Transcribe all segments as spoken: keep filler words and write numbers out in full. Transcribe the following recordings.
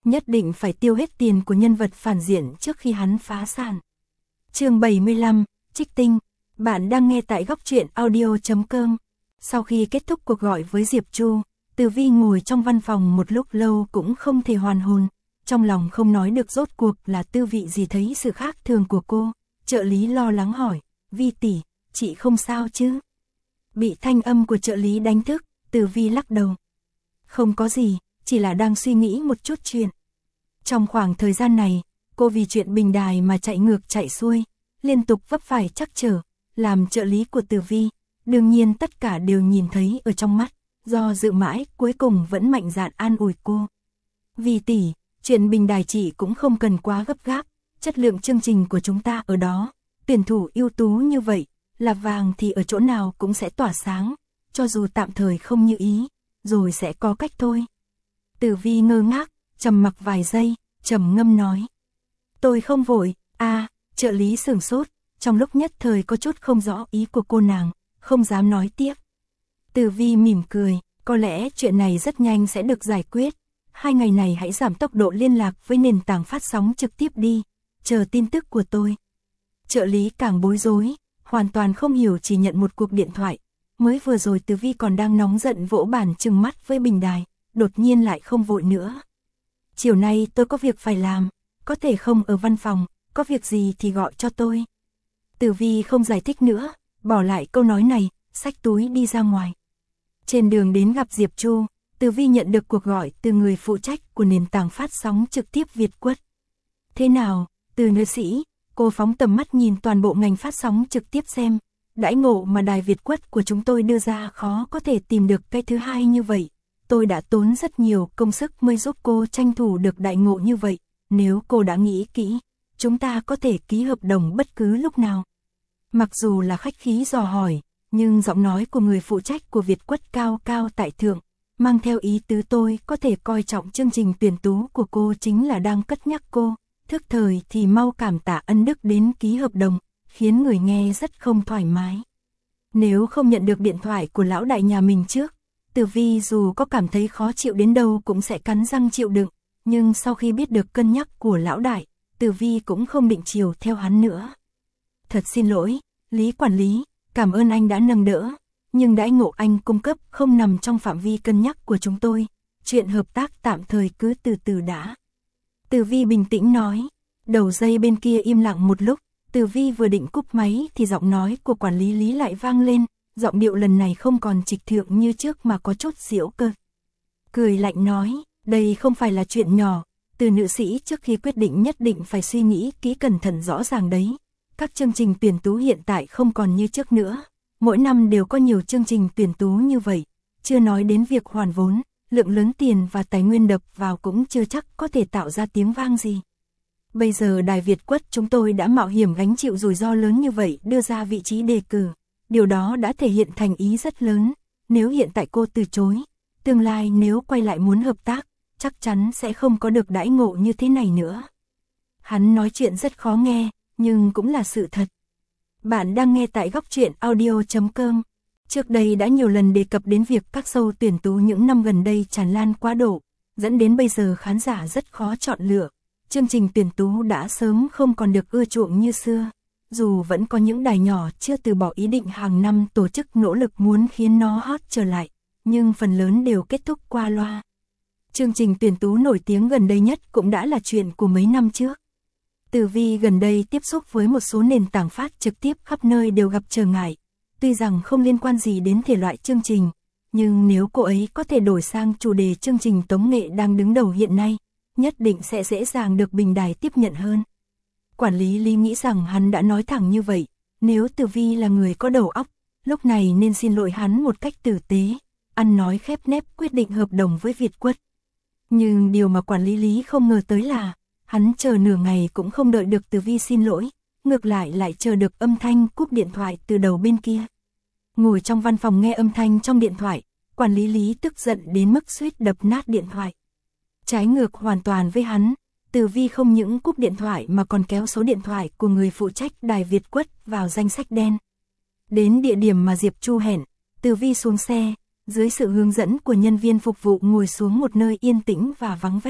nhất định phải tiêu hết tiền của nhân vật phản diện trước khi hắn phá sản. Chương bảy mươi lăm, Trích Tinh. Bạn đang nghe tại góc truyện audio chấm com. Sau khi kết thúc cuộc gọi với Diệp Chu, Từ Vi ngồi trong văn phòng một lúc lâu cũng không thể hoàn hồn, trong lòng không nói được rốt cuộc là tư vị gì thấy sự khác thường của cô. Trợ lý lo lắng hỏi, Vi tỷ, chị không sao chứ? Bị thanh âm của trợ lý đánh thức, Từ Vi lắc đầu. Không có gì, chỉ là đang suy nghĩ một chút chuyện. Trong khoảng thời gian này, cô vì chuyện bình đài mà chạy ngược chạy xuôi, liên tục vấp phải trắc trở, làm trợ lý của Từ Vi. Đương nhiên tất cả đều nhìn thấy ở trong mắt, do dự mãi cuối cùng vẫn mạnh dạn an ủi cô. Vi tỷ, chuyện bình đài chị cũng không cần quá gấp gáp, chất lượng chương trình của chúng ta ở đó, tuyển thủ ưu tú như vậy, là vàng thì ở chỗ nào cũng sẽ tỏa sáng, cho dù tạm thời không như ý, rồi sẽ có cách thôi. Từ Vi ngơ ngác, trầm mặc vài giây, trầm ngâm nói. Tôi không vội, à, trợ lý sửng sốt, trong lúc nhất thời có chút không rõ ý của cô nàng, không dám nói tiếp. Từ Vi mỉm cười, có lẽ chuyện này rất nhanh sẽ được giải quyết. Hai ngày này hãy giảm tốc độ liên lạc với nền tảng phát sóng trực tiếp đi, chờ tin tức của tôi. Trợ lý càng bối rối, hoàn toàn không hiểu chỉ nhận một cuộc điện thoại. Mới vừa rồi Từ Vi còn đang nóng giận vỗ bàn trừng mắt với bình đài, đột nhiên lại không vội nữa. Chiều nay tôi có việc phải làm, có thể không ở văn phòng, có việc gì thì gọi cho tôi. Từ Vi không giải thích nữa, bỏ lại câu nói này, xách túi đi ra ngoài. Trên đường đến gặp Diệp Chu, Từ Vi nhận được cuộc gọi từ người phụ trách của nền tảng phát sóng trực tiếp Việt Quất. Thế nào, Từ nữ sĩ, cô phóng tầm mắt nhìn toàn bộ ngành phát sóng trực tiếp xem, đãi ngộ mà đài Việt Quất của chúng tôi đưa ra khó có thể tìm được cái thứ hai như vậy. Tôi đã tốn rất nhiều công sức mới giúp cô tranh thủ được đại ngộ như vậy, nếu cô đã nghĩ kỹ, chúng ta có thể ký hợp đồng bất cứ lúc nào. Mặc dù là khách khí dò hỏi, nhưng giọng nói của người phụ trách của Việt Quất cao cao tại thượng, mang theo ý tứ tôi có thể coi trọng chương trình tuyển tú của cô chính là đang cất nhắc cô, thức thời thì mau cảm tạ ân đức đến ký hợp đồng, khiến người nghe rất không thoải mái. Nếu không nhận được điện thoại của lão đại nhà mình trước, Từ Vi dù có cảm thấy khó chịu đến đâu cũng sẽ cắn răng chịu đựng, nhưng sau khi biết được cân nhắc của lão đại, Từ Vi cũng không định chiều theo hắn nữa. Thật xin lỗi, Lý quản lý, cảm ơn anh đã nâng đỡ, nhưng đãi ngộ anh cung cấp không nằm trong phạm vi cân nhắc của chúng tôi, chuyện hợp tác tạm thời cứ từ từ đã. Từ Vi bình tĩnh nói, đầu dây bên kia im lặng một lúc, Từ Vi vừa định cúp máy thì giọng nói của quản lý Lý lại vang lên, giọng điệu lần này không còn trịch thượng như trước mà có chút giễu cợt. Cười lạnh nói, đây không phải là chuyện nhỏ, Từ nữ sĩ trước khi quyết định nhất định phải suy nghĩ kỹ cẩn thận rõ ràng đấy. Các chương trình tuyển tú hiện tại không còn như trước nữa, mỗi năm đều có nhiều chương trình tuyển tú như vậy, chưa nói đến việc hoàn vốn, lượng lớn tiền và tài nguyên đập vào cũng chưa chắc có thể tạo ra tiếng vang gì. Bây giờ đài Việt Quất chúng tôi đã mạo hiểm gánh chịu rủi ro lớn như vậy đưa ra vị trí đề cử, điều đó đã thể hiện thành ý rất lớn, nếu hiện tại cô từ chối, tương lai nếu quay lại muốn hợp tác, chắc chắn sẽ không có được đãi ngộ như thế này nữa. Hắn nói chuyện rất khó nghe, nhưng cũng là sự thật. Bạn đang nghe tại góc truyện audio chấm com. Trước đây đã nhiều lần đề cập đến việc các show tuyển tú những năm gần đây tràn lan quá độ, dẫn đến bây giờ khán giả rất khó chọn lựa. Chương trình tuyển tú đã sớm không còn được ưa chuộng như xưa, dù vẫn có những đài nhỏ chưa từ bỏ ý định hàng năm tổ chức nỗ lực muốn khiến nó hot trở lại, nhưng phần lớn đều kết thúc qua loa. Chương trình tuyển tú nổi tiếng gần đây nhất cũng đã là chuyện của mấy năm trước. Từ Vi gần đây tiếp xúc với một số nền tảng phát trực tiếp khắp nơi đều gặp trở ngại, tuy rằng không liên quan gì đến thể loại chương trình, nhưng nếu cô ấy có thể đổi sang chủ đề chương trình tống nghệ đang đứng đầu hiện nay, nhất định sẽ dễ dàng được bình đài tiếp nhận hơn. Quản lý Lý nghĩ rằng hắn đã nói thẳng như vậy, nếu Từ Vi là người có đầu óc, lúc này nên xin lỗi hắn một cách tử tế, ăn nói khép nép quyết định hợp đồng với Việt Quất. Nhưng điều mà quản lý Lý không ngờ tới là, hắn chờ nửa ngày cũng không đợi được Từ Vi xin lỗi, ngược lại lại chờ được âm thanh cúp điện thoại từ đầu bên kia. Ngồi trong văn phòng nghe âm thanh trong điện thoại, quản lý Lý tức giận đến mức suýt đập nát điện thoại. Trái ngược hoàn toàn với hắn, Từ Vi không những cúp điện thoại mà còn kéo số điện thoại của người phụ trách đài Việt Quất vào danh sách đen. Đến địa điểm mà Diệp Chu hẹn, Từ Vi xuống xe, dưới sự hướng dẫn của nhân viên phục vụ ngồi xuống một nơi yên tĩnh và vắng vẻ,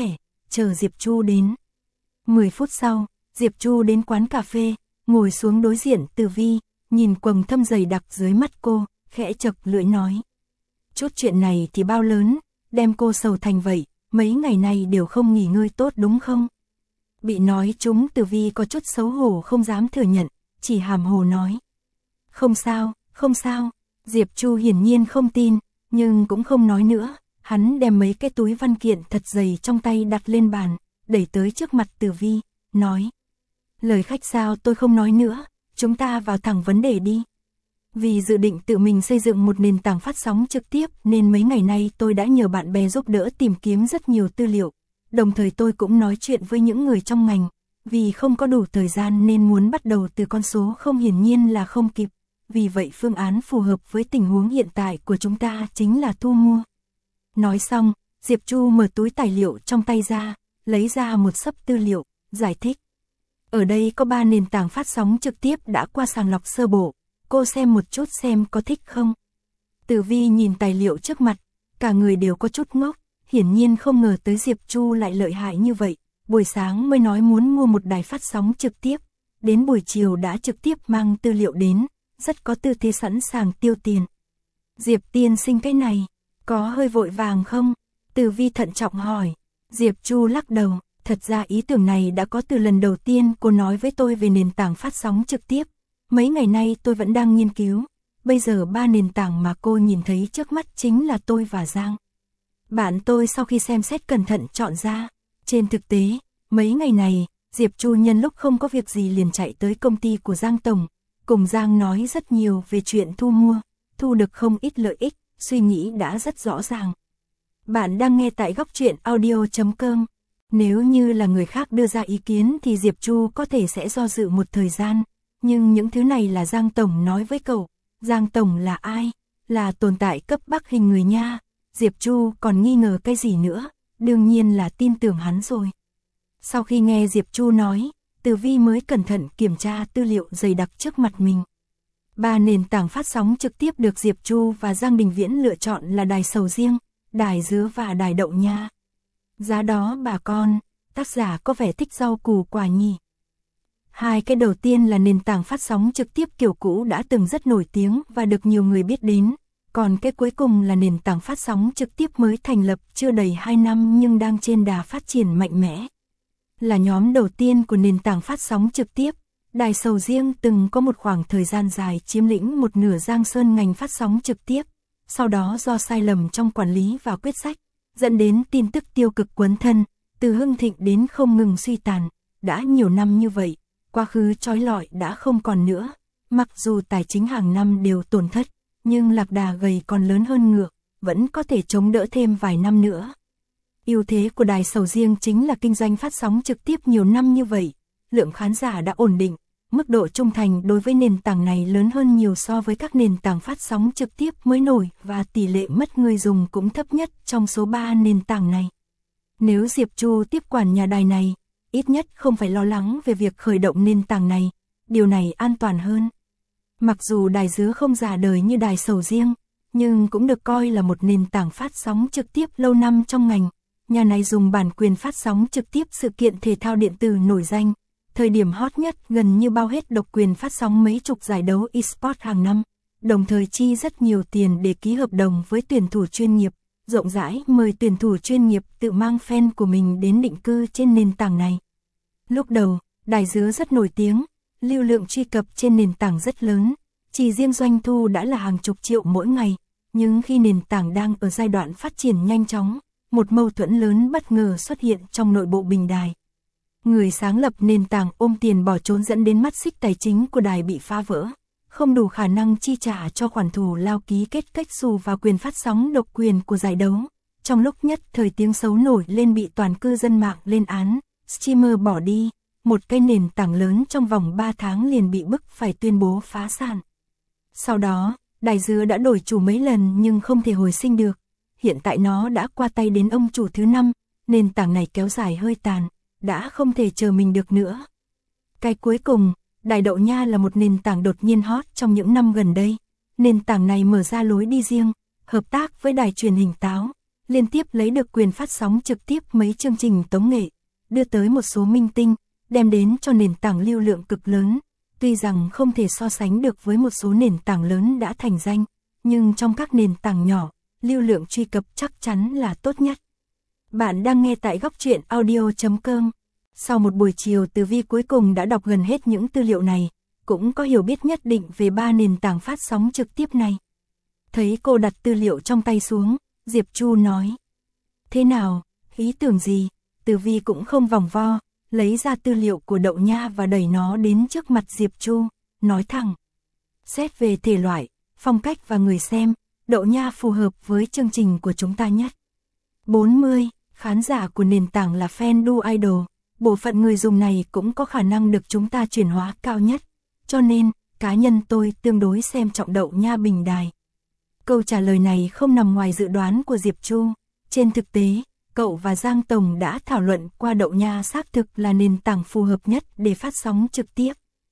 chờ Diệp Chu đến. mười phút sau, Diệp Chu đến quán cà phê, ngồi xuống đối diện Từ Vi, nhìn quầng thâm dày đặc dưới mắt cô, khẽ chậc lưỡi nói. Chút chuyện này thì bao lớn, đem cô sầu thành vậy, mấy ngày nay đều không nghỉ ngơi tốt đúng không? Bị nói chúng Từ Vi có chút xấu hổ không dám thừa nhận, chỉ hàm hồ nói. Không sao, không sao, Diệp Chu hiển nhiên không tin, nhưng cũng không nói nữa, hắn đem mấy cái túi văn kiện thật dày trong tay đặt lên bàn, đẩy tới trước mặt Từ Vi, nói. Lời khách sao tôi không nói nữa, chúng ta vào thẳng vấn đề đi. Vì dự định tự mình xây dựng một nền tảng phát sóng trực tiếp nên mấy ngày nay tôi đã nhờ bạn bè giúp đỡ tìm kiếm rất nhiều tư liệu, đồng thời tôi cũng nói chuyện với những người trong ngành, vì không có đủ thời gian nên muốn bắt đầu từ con số không hiển nhiên là không kịp, vì vậy phương án phù hợp với tình huống hiện tại của chúng ta chính là thu mua. Nói xong, Diệp Chu mở túi tài liệu trong tay ra, lấy ra một xấp tư liệu, giải thích. Ở đây có ba nền tảng phát sóng trực tiếp đã qua sàng lọc sơ bộ, cô xem một chút xem có thích không. Từ Vi nhìn tài liệu trước mặt, cả người đều có chút ngốc, hiển nhiên không ngờ tới Diệp Chu lại lợi hại như vậy, buổi sáng mới nói muốn mua một đài phát sóng trực tiếp, đến buổi chiều đã trực tiếp mang tư liệu đến, rất có tư thế sẵn sàng tiêu tiền. Diệp tiên sinh cái này, có hơi vội vàng không? Từ Vi thận trọng hỏi. Diệp Chu lắc đầu, thật ra ý tưởng này đã có từ lần đầu tiên cô nói với tôi về nền tảng phát sóng trực tiếp. Mấy ngày nay tôi vẫn đang nghiên cứu, bây giờ ba nền tảng mà cô nhìn thấy trước mắt chính là tôi và Giang. Bạn tôi sau khi xem xét cẩn thận chọn ra. Trên thực tế, mấy ngày này, Diệp Chu nhân lúc không có việc gì liền chạy tới công ty của Giang Tổng, cùng Giang nói rất nhiều về chuyện thu mua, thu được không ít lợi ích, suy nghĩ đã rất rõ ràng. Bạn đang nghe tại góc truyện audio chấm com. Nếu như là người khác đưa ra ý kiến thì Diệp Chu có thể sẽ do dự một thời gian, nhưng những thứ này là Giang Tổng nói với cậu. Giang Tổng là ai? Là tồn tại cấp Bắc hình người nha. Diệp Chu còn nghi ngờ cái gì nữa, đương nhiên là tin tưởng hắn rồi. Sau khi nghe Diệp Chu nói, Từ Vi mới cẩn thận kiểm tra tư liệu dày đặc trước mặt mình. Ba nền tảng phát sóng trực tiếp được Diệp Chu và Giang Đình Viễn lựa chọn là đài sầu riêng, đài dứa và đài đậu nha. Giá đó bà con, tác giả có vẻ thích rau củ quả nhỉ. Hai cái đầu tiên là nền tảng phát sóng trực tiếp kiểu cũ đã từng rất nổi tiếng và được nhiều người biết đến, còn cái cuối cùng là nền tảng phát sóng trực tiếp mới thành lập chưa đầy hai năm nhưng đang trên đà phát triển mạnh mẽ. Là nhóm đầu tiên của nền tảng phát sóng trực tiếp, đài sầu riêng từng có một khoảng thời gian dài chiếm lĩnh một nửa Giang Sơn ngành phát sóng trực tiếp, sau đó do sai lầm trong quản lý và quyết sách, dẫn đến tin tức tiêu cực quấn thân, từ hưng thịnh đến không ngừng suy tàn, đã nhiều năm như vậy, quá khứ trói lọi đã không còn nữa, mặc dù tài chính hàng năm đều tổn thất, nhưng lạc đà gầy còn lớn hơn ngựa, vẫn có thể chống đỡ thêm vài năm nữa. Ưu thế của đài sầu riêng chính là kinh doanh phát sóng trực tiếp nhiều năm như vậy, lượng khán giả đã ổn định, mức độ trung thành đối với nền tảng này lớn hơn nhiều so với các nền tảng phát sóng trực tiếp mới nổi và tỷ lệ mất người dùng cũng thấp nhất trong số ba nền tảng này. Nếu Diệp Chu tiếp quản nhà đài này, ít nhất không phải lo lắng về việc khởi động nền tảng này, điều này an toàn hơn. Mặc dù đài dứa không già đời như đài sầu riêng, nhưng cũng được coi là một nền tảng phát sóng trực tiếp lâu năm trong ngành. Nhà này dùng bản quyền phát sóng trực tiếp sự kiện thể thao điện tử nổi danh, thời điểm hot nhất gần như bao hết độc quyền phát sóng mấy chục giải đấu eSports hàng năm, đồng thời chi rất nhiều tiền để ký hợp đồng với tuyển thủ chuyên nghiệp, rộng rãi mời tuyển thủ chuyên nghiệp tự mang fan của mình đến định cư trên nền tảng này. Lúc đầu, đài dứa rất nổi tiếng, lưu lượng truy cập trên nền tảng rất lớn, chỉ riêng doanh thu đã là hàng chục triệu mỗi ngày, nhưng khi nền tảng đang ở giai đoạn phát triển nhanh chóng, một mâu thuẫn lớn bất ngờ xuất hiện trong nội bộ bình đài. Người sáng lập nền tảng ôm tiền bỏ trốn dẫn đến mắt xích tài chính của đài bị phá vỡ, không đủ khả năng chi trả cho khoản thù lao ký kết cách xù và quyền phát sóng độc quyền của giải đấu. Trong lúc nhất thời tiếng xấu nổi lên bị toàn cư dân mạng lên án, streamer bỏ đi, một cái nền tảng lớn trong vòng ba tháng liền bị bức phải tuyên bố phá sản. Sau đó, đài dứa đã đổi chủ mấy lần nhưng không thể hồi sinh được. Hiện tại nó đã qua tay đến ông chủ thứ năm, nền tảng này kéo dài hơi tàn, đã không thể chờ mình được nữa. Cái cuối cùng, đài đậu nha là một nền tảng đột nhiên hot trong những năm gần đây. Nền tảng này mở ra lối đi riêng, hợp tác với đài truyền hình táo, liên tiếp lấy được quyền phát sóng trực tiếp mấy chương trình tống nghệ, đưa tới một số minh tinh, đem đến cho nền tảng lưu lượng cực lớn. Tuy rằng không thể so sánh được với một số nền tảng lớn đã thành danh, nhưng trong các nền tảng nhỏ, lưu lượng truy cập chắc chắn là tốt nhất. Bạn đang nghe tại góc truyện audio chấm com. Sau một buổi chiều, Tử Vi cuối cùng đã đọc gần hết những tư liệu này, cũng có hiểu biết nhất định về ba nền tảng phát sóng trực tiếp này. Thấy cô đặt tư liệu trong tay xuống, Diệp Chu nói: "Thế nào, ý tưởng gì?" Tử Vi cũng không vòng vo, lấy ra tư liệu của Đậu Nha và đẩy nó đến trước mặt Diệp Chu, nói thẳng: "Xét về thể loại, phong cách và người xem, Đậu Nha phù hợp với chương trình của chúng ta nhất. bốn mươi, khán giả của nền tảng là fan đu idol, bộ phận người dùng này cũng có khả năng được chúng ta chuyển hóa cao nhất, cho nên, cá nhân tôi tương đối xem trọng Đậu Nha bình đài." Câu trả lời này không nằm ngoài dự đoán của Diệp Chu. Trên thực tế, cậu và Giang Tổng đã thảo luận qua Đậu Nha xác thực là nền tảng phù hợp nhất để phát sóng trực tiếp.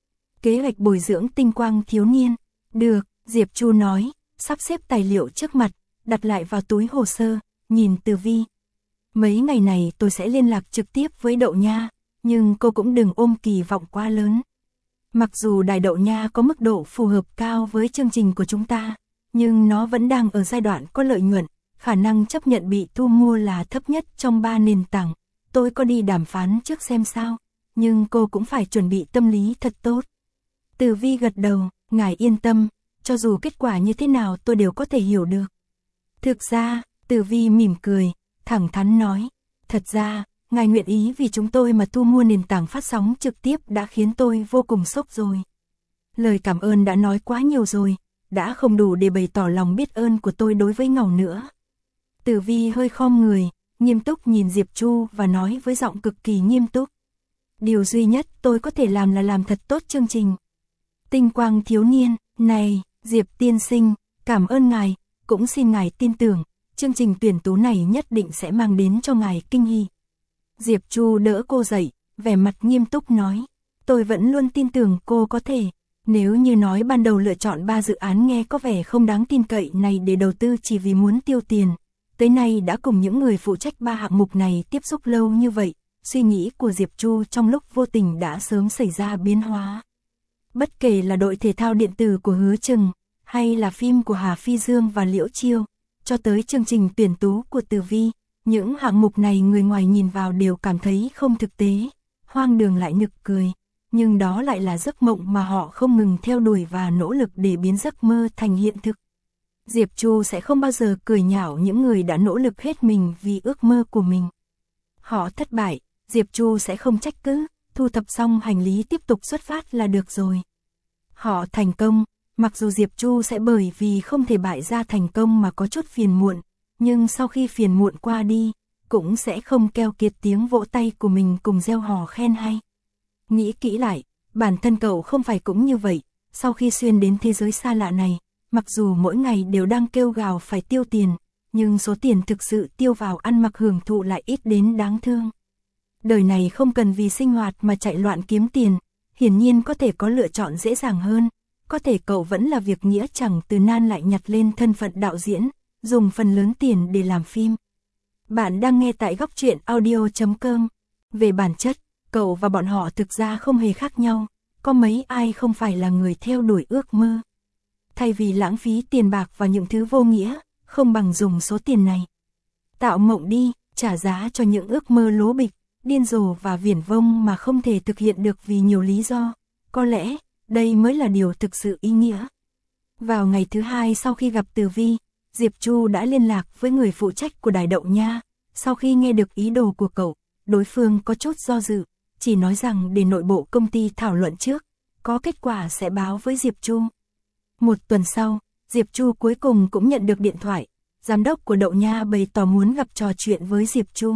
Kế hoạch bồi dưỡng tinh quang thiếu niên. Được, Diệp Chu nói, sắp xếp tài liệu trước mặt, đặt lại vào túi hồ sơ, nhìn Tử Vi. Mấy ngày này tôi sẽ liên lạc trực tiếp với Đậu Nha, nhưng cô cũng đừng ôm kỳ vọng quá lớn. Mặc dù đài Đậu Nha có mức độ phù hợp cao với chương trình của chúng ta, nhưng nó vẫn đang ở giai đoạn có lợi nhuận, khả năng chấp nhận bị thu mua là thấp nhất trong ba nền tảng. Tôi có đi đàm phán trước xem sao, nhưng cô cũng phải chuẩn bị tâm lý thật tốt. Tử Vi gật đầu, ngài yên tâm, cho dù kết quả như thế nào tôi đều có thể hiểu được. Thực ra, Tử Vi mỉm cười, thẳng thắn nói, thật ra, ngài nguyện ý vì chúng tôi mà thu mua nền tảng phát sóng trực tiếp đã khiến tôi vô cùng sốc rồi. Lời cảm ơn đã nói quá nhiều rồi, đã không đủ để bày tỏ lòng biết ơn của tôi đối với ngài nữa. Tử Vi hơi khom người, nghiêm túc nhìn Diệp Chu và nói với giọng cực kỳ nghiêm túc. Điều duy nhất tôi có thể làm là làm thật tốt chương trình Tinh Quang Thiếu Niên này. Diệp tiên sinh, cảm ơn ngài, cũng xin ngài tin tưởng, chương trình tuyển tú này nhất định sẽ mang đến cho ngài kinh hỉ. Diệp Chu đỡ cô dậy, vẻ mặt nghiêm túc nói, tôi vẫn luôn tin tưởng cô có thể. Nếu như nói ban đầu lựa chọn ba dự án nghe có vẻ không đáng tin cậy này để đầu tư chỉ vì muốn tiêu tiền, tới nay đã cùng những người phụ trách ba hạng mục này tiếp xúc lâu như vậy, suy nghĩ của Diệp Chu trong lúc vô tình đã sớm xảy ra biến hóa. Bất kể là đội thể thao điện tử của Hứa Chừng, hay là phim của Hà Phi Dương và Liễu Chiêu, cho tới chương trình tuyển tú của Tử Vi, những hạng mục này người ngoài nhìn vào đều cảm thấy không thực tế, hoang đường lại nực cười. Nhưng đó lại là giấc mộng mà họ không ngừng theo đuổi và nỗ lực để biến giấc mơ thành hiện thực. Diệp Chu sẽ không bao giờ cười nhạo những người đã nỗ lực hết mình vì ước mơ của mình. Họ thất bại, Diệp Chu sẽ không trách cứ, thu thập xong hành lý tiếp tục xuất phát là được rồi. Họ thành công, mặc dù Diệp Chu sẽ bởi vì không thể bại ra thành công mà có chút phiền muộn, nhưng sau khi phiền muộn qua đi, cũng sẽ không keo kiệt tiếng vỗ tay của mình cùng reo hò khen hay. Nghĩ kỹ lại, bản thân cậu không phải cũng như vậy, sau khi xuyên đến thế giới xa lạ này, mặc dù mỗi ngày đều đang kêu gào phải tiêu tiền, nhưng số tiền thực sự tiêu vào ăn mặc hưởng thụ lại ít đến đáng thương. Đời này không cần vì sinh hoạt mà chạy loạn kiếm tiền, hiển nhiên có thể có lựa chọn dễ dàng hơn, có thể cậu vẫn là việc nghĩa chẳng từ nan lại nhặt lên thân phận đạo diễn, dùng phần lớn tiền để làm phim. Bạn đang nghe tại góc truyện audio chấm com. Về bản chất, cậu và bọn họ thực ra không hề khác nhau, có mấy ai không phải là người theo đuổi ước mơ. Thay vì lãng phí tiền bạc vào những thứ vô nghĩa, không bằng dùng số tiền này tạo mộng đi, trả giá cho những ước mơ lố bịch, điên rồ và viển vông mà không thể thực hiện được vì nhiều lý do. Có lẽ, đây mới là điều thực sự ý nghĩa. Vào ngày thứ hai sau khi gặp Tử Vi, Diệp Chu đã liên lạc với người phụ trách của đài Đậu Nha. Sau khi nghe được ý đồ của cậu, đối phương có chút do dự, chỉ nói rằng để nội bộ công ty thảo luận trước, có kết quả sẽ báo với Diệp Chu. Một tuần sau, Diệp Chu cuối cùng cũng nhận được điện thoại, giám đốc của Đậu Nha bày tỏ muốn gặp trò chuyện với Diệp Chu.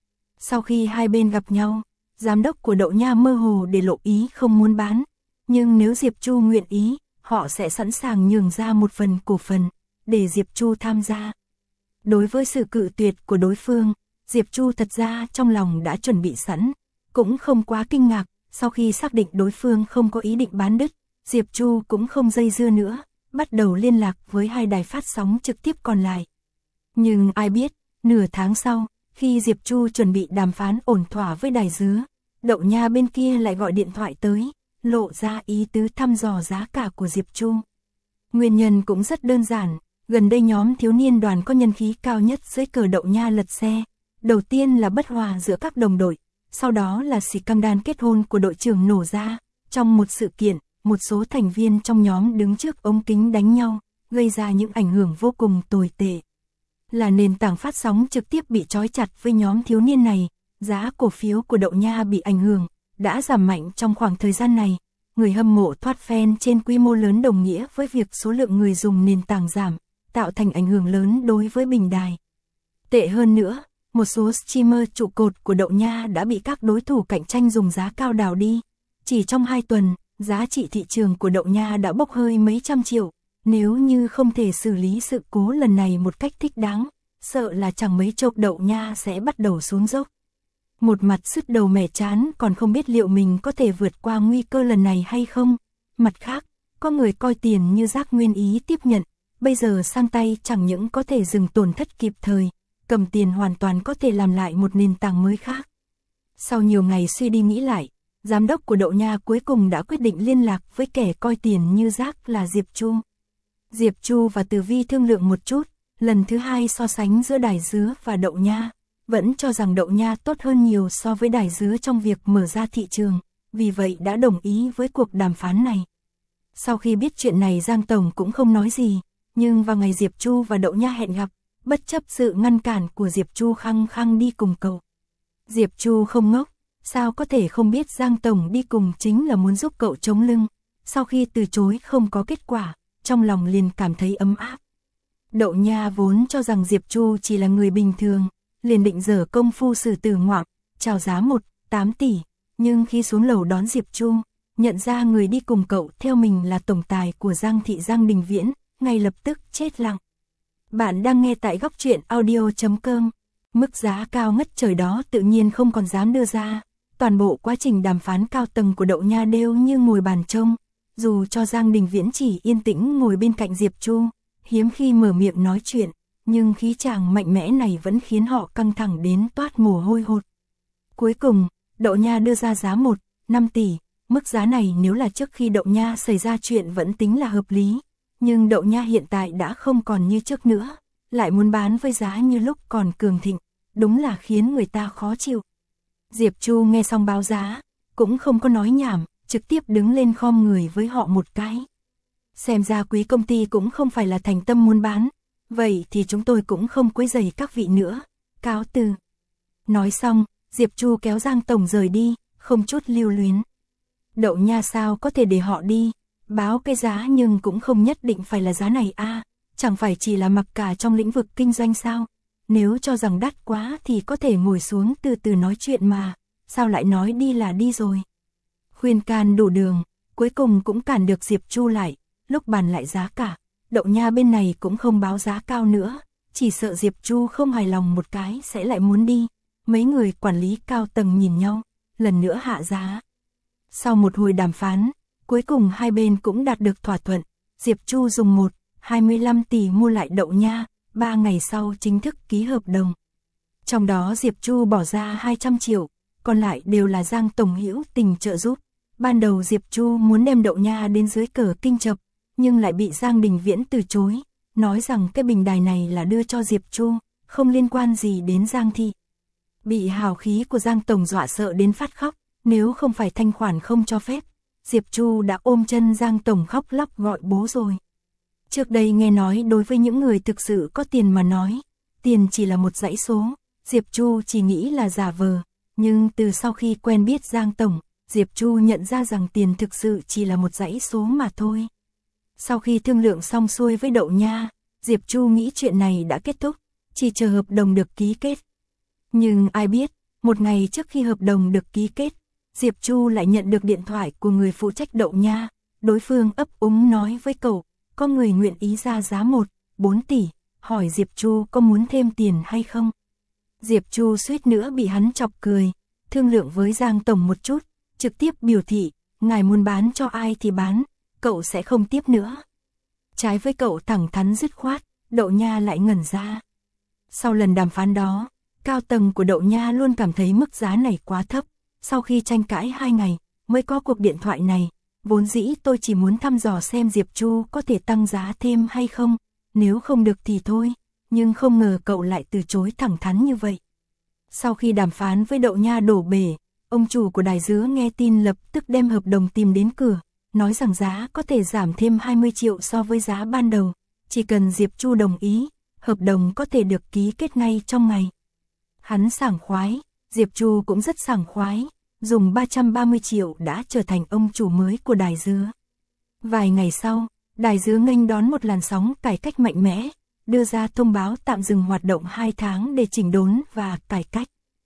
Sau khi hai bên gặp nhau, giám đốc của Đậu Nha mơ hồ để lộ ý không muốn bán, nhưng nếu Diệp Chu nguyện ý, họ sẽ sẵn sàng nhường ra một phần cổ phần, để Diệp Chu tham gia. Đối với sự cự tuyệt của đối phương, Diệp Chu thật ra trong lòng đã chuẩn bị sẵn, cũng không quá kinh ngạc, sau khi xác định đối phương không có ý định bán đứt, Diệp Chu cũng không dây dưa nữa, bắt đầu liên lạc với hai đài phát sóng trực tiếp còn lại. Nhưng ai biết, Nửa tháng sau, khi Diệp Chu chuẩn bị đàm phán ổn thỏa với Đài Dứa, Đậu Nha bên kia lại gọi điện thoại tới, lộ ra ý tứ thăm dò giá cả của Diệp Chu. Nguyên nhân cũng rất đơn giản, gần đây nhóm thiếu niên đoàn có nhân khí cao nhất dưới cờ Đậu Nha lật xe. Đầu tiên là bất hòa giữa các đồng đội, sau đó là scandal kết hôn của đội trưởng nổ ra. Trong một sự kiện, một số thành viên trong nhóm đứng trước ống kính đánh nhau, gây ra những ảnh hưởng vô cùng tồi tệ. Là nền tảng phát sóng trực tiếp bị trói chặt với nhóm thiếu niên này, giá cổ phiếu của Đậu Nha bị ảnh hưởng, đã giảm mạnh trong khoảng thời gian này. Người hâm mộ thoát fan trên quy mô lớn đồng nghĩa với việc số lượng người dùng nền tảng giảm, tạo thành ảnh hưởng lớn đối với bình đài. Tệ hơn nữa, một số streamer trụ cột của Đậu Nha đã bị các đối thủ cạnh tranh dùng giá cao đào đi. Chỉ trong hai tuần, giá trị thị trường của Đậu Nha đã bốc hơi mấy trăm triệu. Nếu như không thể xử lý sự cố lần này một cách thích đáng, sợ là chẳng mấy chốc Đậu Nha sẽ bắt đầu xuống dốc. Một mặt sứt đầu mẻ chán còn không biết liệu mình có thể vượt qua nguy cơ lần này hay không. Mặt khác, có người coi tiền như rác nguyên ý tiếp nhận, bây giờ sang tay chẳng những có thể dừng tổn thất kịp thời, cầm tiền hoàn toàn có thể làm lại một nền tảng mới khác. Sau nhiều ngày suy đi nghĩ lại, giám đốc của Đậu Nha cuối cùng đã quyết định liên lạc với kẻ coi tiền như rác là Diệp Chu. Diệp Chu và Tử Vi thương lượng một chút, lần thứ hai so sánh giữa Đài Dứa và Đậu Nha, vẫn cho rằng Đậu Nha tốt hơn nhiều so với Đài Dứa trong việc mở ra thị trường, vì vậy đã đồng ý với cuộc đàm phán này. Sau khi biết chuyện này Giang Tổng cũng không nói gì, nhưng vào ngày Diệp Chu và Đậu Nha hẹn gặp, bất chấp sự ngăn cản của Diệp Chu khăng khăng đi cùng cậu. Diệp Chu không ngốc, sao có thể không biết Giang Tổng đi cùng chính là muốn giúp cậu chống lưng, sau khi từ chối không có kết quả, trong lòng liền cảm thấy ấm áp. Đậu Nha vốn cho rằng Diệp Chu chỉ là người bình thường, liền định dở công phu xử tử ngoạm, chào giá một, tám tỷ, nhưng khi xuống lầu đón Diệp Chu, nhận ra người đi cùng cậu theo mình là tổng tài của Giang thị Giang Đình Viễn, ngay lập tức chết lặng. Bạn đang nghe tại góc truyện audio chấm com. Mức giá cao ngất trời đó tự nhiên không còn dám đưa ra. Toàn bộ quá trình đàm phán cao tầng của Đậu Nha đều như ngồi bàn trông. Dù cho Giang Đình Viễn chỉ yên tĩnh ngồi bên cạnh Diệp Chu, hiếm khi mở miệng nói chuyện, nhưng khí chàng mạnh mẽ này vẫn khiến họ căng thẳng đến toát mồ hôi hột. Cuối cùng, Đậu Nha đưa ra giá một, năm tỷ. Mức giá này nếu là trước khi Đậu Nha xảy ra chuyện vẫn tính là hợp lý. Nhưng Đậu Nha hiện tại đã không còn như trước nữa, lại muốn bán với giá như lúc còn cường thịnh, đúng là khiến người ta khó chịu. Diệp Chu nghe xong báo giá, cũng không có nói nhảm, trực tiếp đứng lên khom người với họ một cái. Xem ra quý công ty cũng không phải là thành tâm muốn bán, vậy thì chúng tôi cũng không quấy rầy các vị nữa, cáo từ. Nói xong, Diệp Chu kéo Giang Tổng rời đi, không chút lưu luyến. Đậu Nha sao có thể để họ đi, báo cái giá nhưng cũng không nhất định phải là giá này a, à, chẳng phải chỉ là mặc cả trong lĩnh vực kinh doanh sao, nếu cho rằng đắt quá thì có thể ngồi xuống từ từ nói chuyện mà, sao lại nói đi là đi rồi. Khuyên can đủ đường, cuối cùng cũng cản được Diệp Chu lại, lúc bàn lại giá cả, Đậu Nha bên này cũng không báo giá cao nữa, chỉ sợ Diệp Chu không hài lòng một cái sẽ lại muốn đi. Mấy người quản lý cao tầng nhìn nhau, lần nữa hạ giá. Sau một hồi đàm phán, cuối cùng hai bên cũng đạt được thỏa thuận, Diệp Chu dùng một, hai mươi lăm tỷ mua lại Đậu Nha, ba ngày sau chính thức ký hợp đồng. Trong đó Diệp Chu bỏ ra hai trăm triệu, còn lại đều là Giang Tổng hữu tình trợ giúp. Ban đầu Diệp Chu muốn đem Đậu Nha đến dưới cờ kinh chập, nhưng lại bị Giang Đình Viễn từ chối, nói rằng cái bình đài này là đưa cho Diệp Chu, không liên quan gì đến Giang thị. Bị hào khí của Giang Tổng dọa sợ đến phát khóc, nếu không phải thanh khoản không cho phép, Diệp Chu đã ôm chân Giang Tổng khóc lóc gọi bố rồi. Trước đây nghe nói đối với những người thực sự có tiền mà nói, tiền chỉ là một dãy số, Diệp Chu chỉ nghĩ là giả vờ, nhưng từ sau khi quen biết Giang Tổng, Diệp Chu nhận ra rằng tiền thực sự chỉ là một dãy số mà thôi. Sau khi thương lượng xong xuôi với Đậu Nha, Diệp Chu nghĩ chuyện này đã kết thúc, chỉ chờ hợp đồng được ký kết. Nhưng ai biết, một ngày trước khi hợp đồng được ký kết, Diệp Chu lại nhận được điện thoại của người phụ trách Đậu Nha, đối phương ấp úng nói với cậu, có người nguyện ý ra giá một, bốn tỷ, hỏi Diệp Chu có muốn thêm tiền hay không. Diệp Chu suýt nữa bị hắn chọc cười, thương lượng với Giang Tổng một chút, trực tiếp biểu thị, ngài muốn bán cho ai thì bán, cậu sẽ không tiếp nữa. Trái với cậu thẳng thắn dứt khoát, Đậu Nha lại ngẩn ra. Sau lần đàm phán đó, cao tầng của Đậu Nha luôn cảm thấy mức giá này quá thấp. Sau khi tranh cãi hai ngày, mới có cuộc điện thoại này. Vốn dĩ tôi chỉ muốn thăm dò xem Diệp Chu có thể tăng giá thêm hay không, nếu không được thì thôi, nhưng không ngờ cậu lại từ chối thẳng thắn như vậy. Sau khi đàm phán với Đậu Nha đổ bể, ông chủ của đài dứa nghe tin lập tức đem hợp đồng tìm đến cửa, nói rằng giá có thể giảm thêm hai mươi triệu so với giá ban đầu, chỉ cần Diệp Chu đồng ý, hợp đồng có thể được ký kết ngay trong ngày. Hắn sảng khoái, Diệp Chu cũng rất sảng khoái, dùng ba trăm ba mươi triệu đã trở thành ông chủ mới của đài dứa. Vài ngày sau, đài dứa nghênh đón một làn sóng cải cách mạnh mẽ, đưa ra thông báo tạm dừng hoạt động hai tháng để chỉnh đốn và cải cách.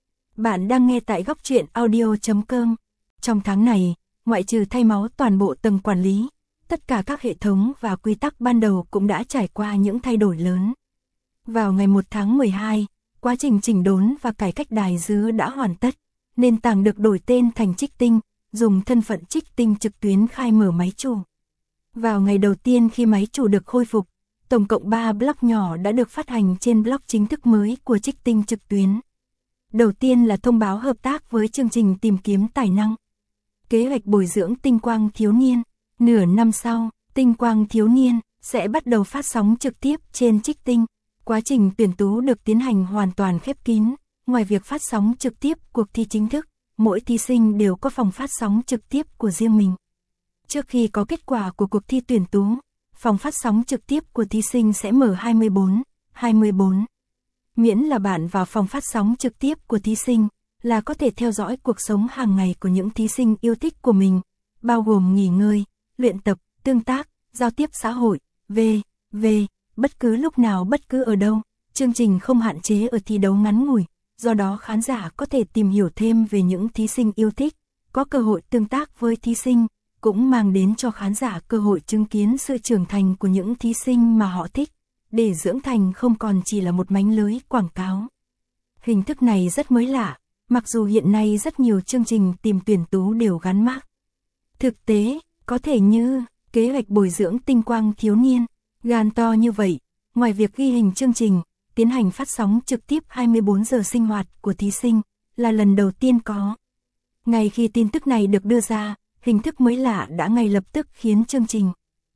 Bạn đang nghe tại góc truyện audio chấm com. Trong tháng này, ngoại trừ thay máu toàn bộ tầng quản lý, tất cả các hệ thống và quy tắc ban đầu cũng đã trải qua những thay đổi lớn. Vào ngày một tháng mười hai, quá trình chỉnh đốn và cải cách đài dứa đã hoàn tất. Nền tảng được đổi tên thành Trích Tinh, dùng thân phận Trích Tinh trực tuyến khai mở máy chủ. Vào ngày đầu tiên khi máy chủ được khôi phục, tổng cộng ba blog nhỏ đã được phát hành trên blog chính thức mới của Trích Tinh trực tuyến. Đầu tiên là thông báo hợp tác với chương trình tìm kiếm tài năng. Kế hoạch bồi dưỡng tinh quang thiếu niên. Nửa năm sau, tinh quang thiếu niên sẽ bắt đầu phát sóng trực tiếp trên Trích Tinh. Quá trình tuyển tú được tiến hành hoàn toàn khép kín. Ngoài việc phát sóng trực tiếp cuộc thi chính thức, mỗi thí sinh đều có phòng phát sóng trực tiếp của riêng mình. Trước khi có kết quả của cuộc thi tuyển tú, phòng phát sóng trực tiếp của thí sinh sẽ mở hai mươi bốn, hai mươi bốn. Miễn là bạn vào phòng phát sóng trực tiếp của thí sinh, là có thể theo dõi cuộc sống hàng ngày của những thí sinh yêu thích của mình, bao gồm nghỉ ngơi, luyện tập, tương tác, giao tiếp xã hội, vân vân, bất cứ lúc nào bất cứ ở đâu. Chương trình không hạn chế ở thi đấu ngắn ngủi, do đó khán giả có thể tìm hiểu thêm về những thí sinh yêu thích, có cơ hội tương tác với thí sinh, cũng mang đến cho khán giả cơ hội chứng kiến sự trưởng thành của những thí sinh mà họ thích, để dưỡng thành không còn chỉ là một mánh lưới quảng cáo. Hình thức này rất mới lạ, mặc dù hiện nay rất nhiều chương trình tìm tuyển tú đều gắn mác. Thực tế, có thể như kế hoạch bồi dưỡng tinh quang thiếu niên, gan to như vậy, ngoài việc ghi hình chương trình, tiến hành phát sóng trực tiếp hai mươi bốn giờ sinh hoạt của thí sinh, là lần đầu tiên có. Ngay khi tin tức này được đưa ra, hình thức mới lạ đã ngay lập tức khiến chương trình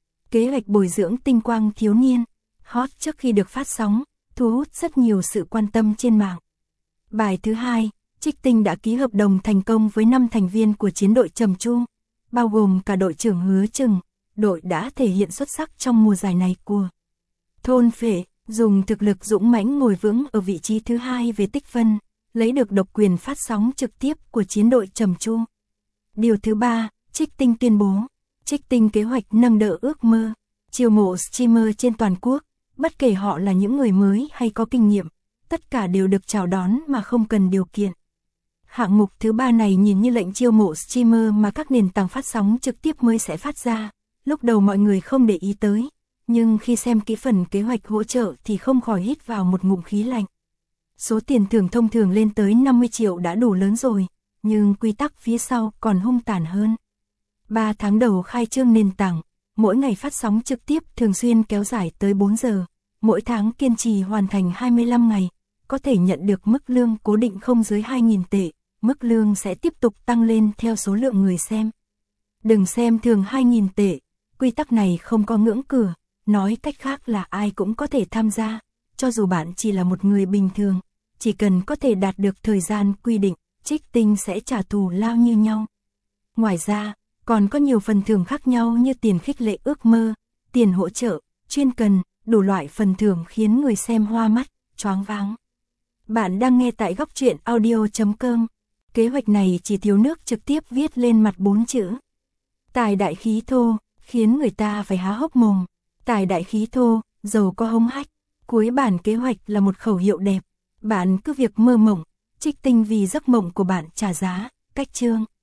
kế hoạch bồi dưỡng tinh quang thiếu niên hot trước khi được phát sóng, thu hút rất nhiều sự quan tâm trên mạng. Bài thứ hai, Trích Tinh đã ký hợp đồng thành công với năm thành viên của chiến đội Trầm Chu, bao gồm cả đội trưởng Hứa Trừng, đội đã thể hiện xuất sắc trong mùa giải này của Thôn Phệ, dùng thực lực dũng mãnh ngồi vững ở vị trí thứ hai về tích phân, lấy được độc quyền phát sóng trực tiếp của chiến đội Trầm Chu. Điều thứ ba, Trích Tinh tuyên bố, Trích Tinh kế hoạch nâng đỡ ước mơ, chiêu mộ streamer trên toàn quốc, bất kể họ là những người mới hay có kinh nghiệm, tất cả đều được chào đón mà không cần điều kiện. Hạng mục thứ ba này nhìn như lệnh chiêu mộ streamer mà các nền tảng phát sóng trực tiếp mới sẽ phát ra, lúc đầu mọi người không để ý tới, nhưng khi xem kỹ phần kế hoạch hỗ trợ thì không khỏi hít vào một ngụm khí lạnh. Số tiền thưởng thông thường lên tới năm mươi triệu đã đủ lớn rồi, nhưng quy tắc phía sau còn hung tàn hơn. ba tháng đầu khai trương nền tảng, mỗi ngày phát sóng trực tiếp thường xuyên kéo dài tới bốn giờ, mỗi tháng kiên trì hoàn thành hai mươi lăm ngày, có thể nhận được mức lương cố định không dưới hai nghìn tệ, mức lương sẽ tiếp tục tăng lên theo số lượng người xem. Đừng xem thường hai nghìn tệ, quy tắc này không có ngưỡng cửa, nói cách khác là ai cũng có thể tham gia, cho dù bạn chỉ là một người bình thường, chỉ cần có thể đạt được thời gian quy định, Trích Tinh sẽ trả thù lao như nhau. Ngoài ra, còn có nhiều phần thưởng khác nhau như tiền khích lệ ước mơ, tiền hỗ trợ, chuyên cần, đủ loại phần thưởng khiến người xem hoa mắt, choáng váng. Bạn đang nghe tại góc truyện audio chấm com. Kế hoạch này chỉ thiếu nước trực tiếp viết lên mặt bốn chữ. Tài đại khí thô, khiến người ta phải há hốc mồm. Tài đại khí thô, giàu có hống hách. Cuối bản kế hoạch là một khẩu hiệu đẹp. Bạn cứ việc mơ mộng, Trích Tinh vì giấc mộng của bạn trả giá, cách chương.